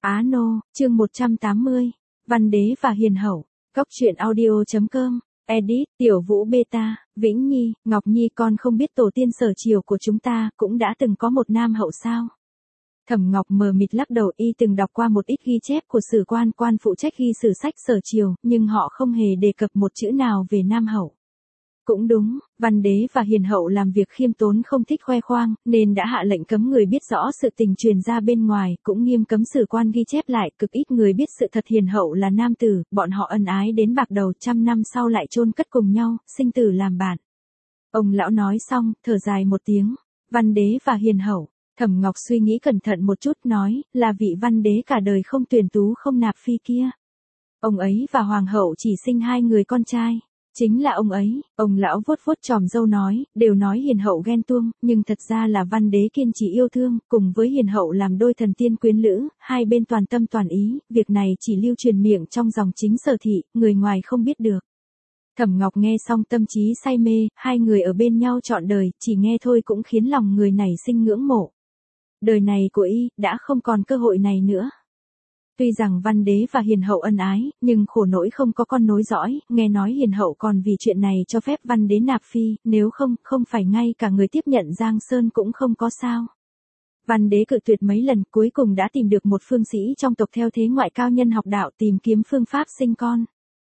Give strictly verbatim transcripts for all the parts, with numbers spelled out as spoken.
Á Nô, chương một trăm tám mươi, Văn Đế và Hiền Hậu, Cóc truyện audio.com, edit, Tiểu Vũ Beta, Vĩnh Nhi, Ngọc Nhi con không biết tổ tiên sở triều của chúng ta cũng đã từng có một nam hậu sao? Thẩm Ngọc mờ mịt lắc đầu, y từng đọc qua một ít ghi chép của sử quan quan phụ trách ghi sử sách sở triều, nhưng họ không hề đề cập một chữ nào về nam hậu. Cũng đúng, Văn Đế và Hiền Hậu làm việc khiêm tốn không thích khoe khoang, nên đã hạ lệnh cấm người biết rõ sự tình truyền ra bên ngoài, cũng nghiêm cấm sử quan ghi chép lại, cực ít người biết sự thật Hiền Hậu là nam tử, bọn họ ân ái đến bạc đầu, trăm năm sau lại chôn cất cùng nhau, sinh tử làm bạn. Ông lão nói xong, thở dài một tiếng, Văn Đế và Hiền Hậu. Thẩm Ngọc suy nghĩ cẩn thận một chút nói, là vị Văn Đế cả đời không tuyển tú không nạp phi kia. Ông ấy và Hoàng hậu chỉ sinh hai người con trai. Chính là ông ấy, ông lão vuốt vuốt chòm râu nói, đều nói Hiền Hậu ghen tuông, nhưng thật ra là Văn Đế kiên trì yêu thương, cùng với Hiền Hậu làm đôi thần tiên quyến lữ, hai bên toàn tâm toàn ý, việc này chỉ lưu truyền miệng trong dòng chính Sở thị, người ngoài không biết được. Thẩm Ngọc nghe xong tâm trí say mê, hai người ở bên nhau trọn đời, chỉ nghe thôi cũng khiến lòng người nảy sinh ngưỡng mộ. Đời này của y, đã không còn cơ hội này nữa. Tuy rằng Văn Đế và Hiền Hậu ân ái, nhưng khổ nỗi không có con nối dõi, nghe nói Hiền Hậu còn vì chuyện này cho phép Văn Đế nạp phi, nếu không, không phải ngay cả người tiếp nhận Giang Sơn cũng không có sao. Văn Đế cự tuyệt mấy lần, cuối cùng đã tìm được một phương sĩ trong tộc theo thế ngoại cao nhân học đạo tìm kiếm phương pháp sinh con.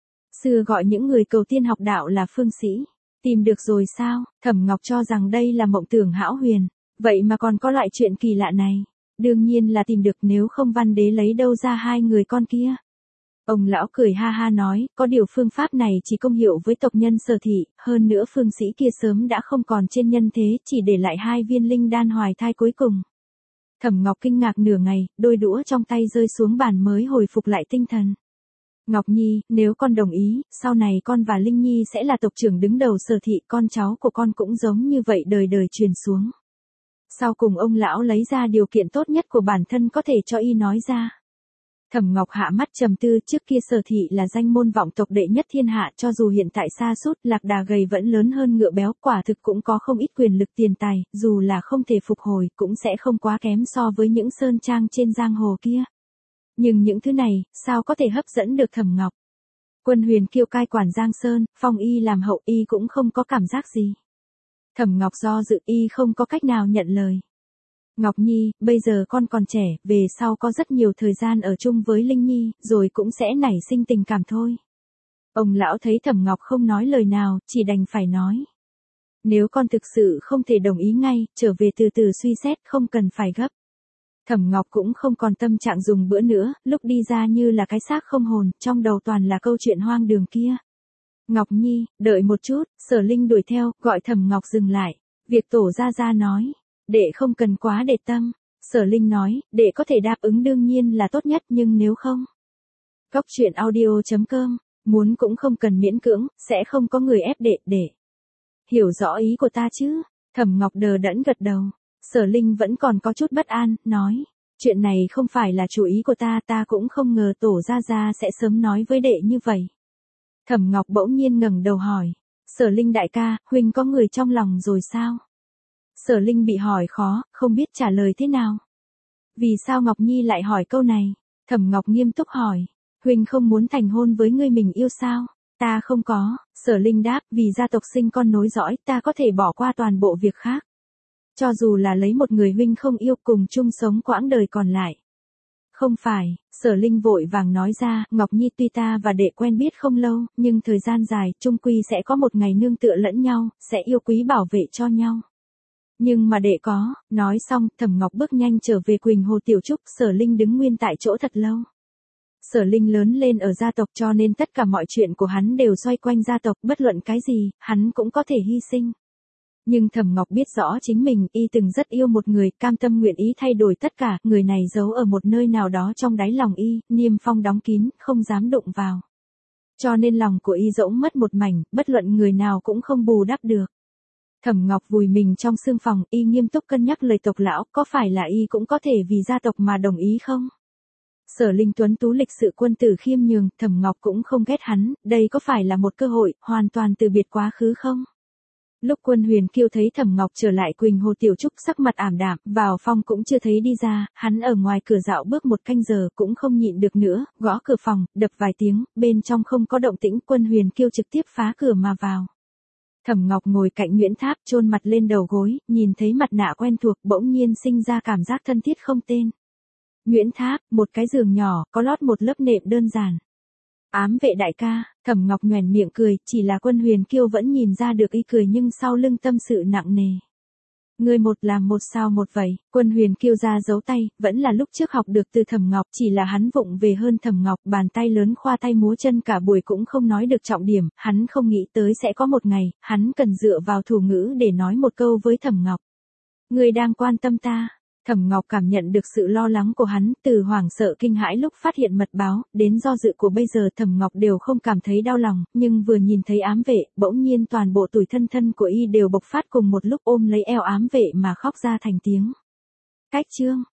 Xưa gọi những người cầu tiên học đạo là phương sĩ. Tìm được rồi sao? Thẩm Ngọc cho rằng đây là mộng tưởng hão huyền. Vậy mà còn có loại chuyện kỳ lạ này. Đương nhiên là tìm được, nếu không Văn Đế lấy đâu ra hai người con kia. Ông lão cười ha ha nói, có điều phương pháp này chỉ công hiệu với tộc nhân Sở thị, hơn nữa phương sĩ kia sớm đã không còn trên nhân thế, chỉ để lại hai viên linh đan hoài thai cuối cùng. Thẩm Ngọc kinh ngạc nửa ngày, đôi đũa trong tay rơi xuống bàn mới hồi phục lại tinh thần. Ngọc Nhi, nếu con đồng ý, sau này con và Linh Nhi sẽ là tộc trưởng đứng đầu Sở thị, con cháu của con cũng giống như vậy đời đời truyền xuống. Sau cùng ông lão lấy ra điều kiện tốt nhất của bản thân có thể cho y nói ra. Thẩm Ngọc hạ mắt trầm tư, trước kia Sở thị là danh môn vọng tộc đệ nhất thiên hạ, cho dù hiện tại sa sút, lạc đà gầy vẫn lớn hơn ngựa béo, quả thực cũng có không ít quyền lực tiền tài, dù là không thể phục hồi, cũng sẽ không quá kém so với những sơn trang trên giang hồ kia. Nhưng những thứ này, sao có thể hấp dẫn được Thẩm Ngọc? Quân Huyền Kiêu cai quản Giang Sơn, phong y làm hậu, y cũng không có cảm giác gì. Thẩm Ngọc do dự, y không có cách nào nhận lời. Ngọc Nhi, bây giờ con còn trẻ, về sau có rất nhiều thời gian ở chung với Linh Nhi, rồi cũng sẽ nảy sinh tình cảm thôi. Ông lão thấy Thẩm Ngọc không nói lời nào, chỉ đành phải nói. Nếu con thực sự không thể đồng ý ngay, trở về từ từ suy xét, không cần phải gấp. Thẩm Ngọc cũng không còn tâm trạng dùng bữa nữa, lúc đi ra như là cái xác không hồn, trong đầu toàn là câu chuyện hoang đường kia. Ngọc Nhi, đợi một chút, Sở Linh đuổi theo, gọi Thẩm Ngọc dừng lại. Việc tổ gia gia nói, đệ không cần quá để tâm. Sở Linh nói, đệ có thể đáp ứng đương nhiên là tốt nhất, nhưng nếu không. Cóc truyện audio.com, muốn cũng không cần miễn cưỡng, sẽ không có người ép đệ, đệ. Hiểu rõ ý của ta chứ? Thẩm Ngọc đờ đẫn gật đầu. Sở Linh vẫn còn có chút bất an, nói, chuyện này không phải là chủ ý của ta, ta cũng không ngờ tổ gia gia sẽ sớm nói với đệ như vậy. Thẩm Ngọc bỗng nhiên ngẩng đầu hỏi, Sở Linh đại ca, huynh có người trong lòng rồi sao? Sở Linh bị hỏi khó, không biết trả lời thế nào. Vì sao Ngọc Nhi lại hỏi câu này? Thẩm Ngọc nghiêm túc hỏi, huynh không muốn thành hôn với người mình yêu sao? Ta không có, Sở Linh đáp, vì gia tộc sinh con nối dõi, ta có thể bỏ qua toàn bộ việc khác. Cho dù là lấy một người huynh không yêu, cùng chung sống quãng đời còn lại. Không phải, Sở Linh vội vàng nói ra, Ngọc Nhi tuy ta và đệ quen biết không lâu, nhưng thời gian dài, chung quy sẽ có một ngày nương tựa lẫn nhau, sẽ yêu quý bảo vệ cho nhau. Nhưng mà đệ có, nói xong, Thẩm Ngọc bước nhanh trở về Quỳnh Hồ Tiểu Trúc, Sở Linh đứng nguyên tại chỗ thật lâu. Sở Linh lớn lên ở gia tộc cho nên tất cả mọi chuyện của hắn đều xoay quanh gia tộc, bất luận cái gì, hắn cũng có thể hy sinh. Nhưng Thẩm Ngọc biết rõ chính mình, y từng rất yêu một người, cam tâm nguyện ý thay đổi tất cả, người này giấu ở một nơi nào đó trong đáy lòng y, niêm phong đóng kín, không dám đụng vào. Cho nên lòng của y rỗng mất một mảnh, bất luận người nào cũng không bù đắp được. Thẩm Ngọc vùi mình trong sương phòng, y nghiêm túc cân nhắc lời tộc lão, có phải là y cũng có thể vì gia tộc mà đồng ý không? Sở Linh tuấn tú lịch sự quân tử khiêm nhường, Thẩm Ngọc cũng không ghét hắn, đây có phải là một cơ hội, hoàn toàn từ biệt quá khứ không? Lúc Quân Huyền Kiêu thấy Thẩm Ngọc trở lại, Quỳnh Hồ Tiểu Trúc sắc mặt ảm đạm, vào phòng cũng chưa thấy đi ra, hắn ở ngoài cửa dạo bước một canh giờ cũng không nhịn được nữa, gõ cửa phòng, đập vài tiếng, bên trong không có động tĩnh, Quân Huyền Kiêu trực tiếp phá cửa mà vào. Thẩm Ngọc ngồi cạnh Nguyễn Tháp, chôn mặt lên đầu gối, nhìn thấy mặt nạ quen thuộc, bỗng nhiên sinh ra cảm giác thân thiết không tên. Nguyễn Tháp, một cái giường nhỏ, có lót một lớp nệm đơn giản. Ám vệ đại ca, Thẩm Ngọc nhoẻn miệng cười, chỉ là Quân Huyền Kiêu vẫn nhìn ra được y cười nhưng sau lưng tâm sự nặng nề. Người một làm một sao một vậy, Quân Huyền Kiêu ra giấu tay, vẫn là lúc trước học được từ Thẩm Ngọc, chỉ là hắn vụng về hơn Thẩm Ngọc, bàn tay lớn khoa tay múa chân cả buổi cũng không nói được trọng điểm, hắn không nghĩ tới sẽ có một ngày, hắn cần dựa vào thủ ngữ để nói một câu với Thẩm Ngọc. Người đang quan tâm ta. Thẩm Ngọc cảm nhận được sự lo lắng của hắn, từ hoảng sợ kinh hãi lúc phát hiện mật báo, đến do dự của bây giờ Thẩm Ngọc đều không cảm thấy đau lòng, nhưng vừa nhìn thấy ám vệ, bỗng nhiên toàn bộ tủi thân thân của y đều bộc phát cùng một lúc, ôm lấy eo ám vệ mà khóc ra thành tiếng. Cách chương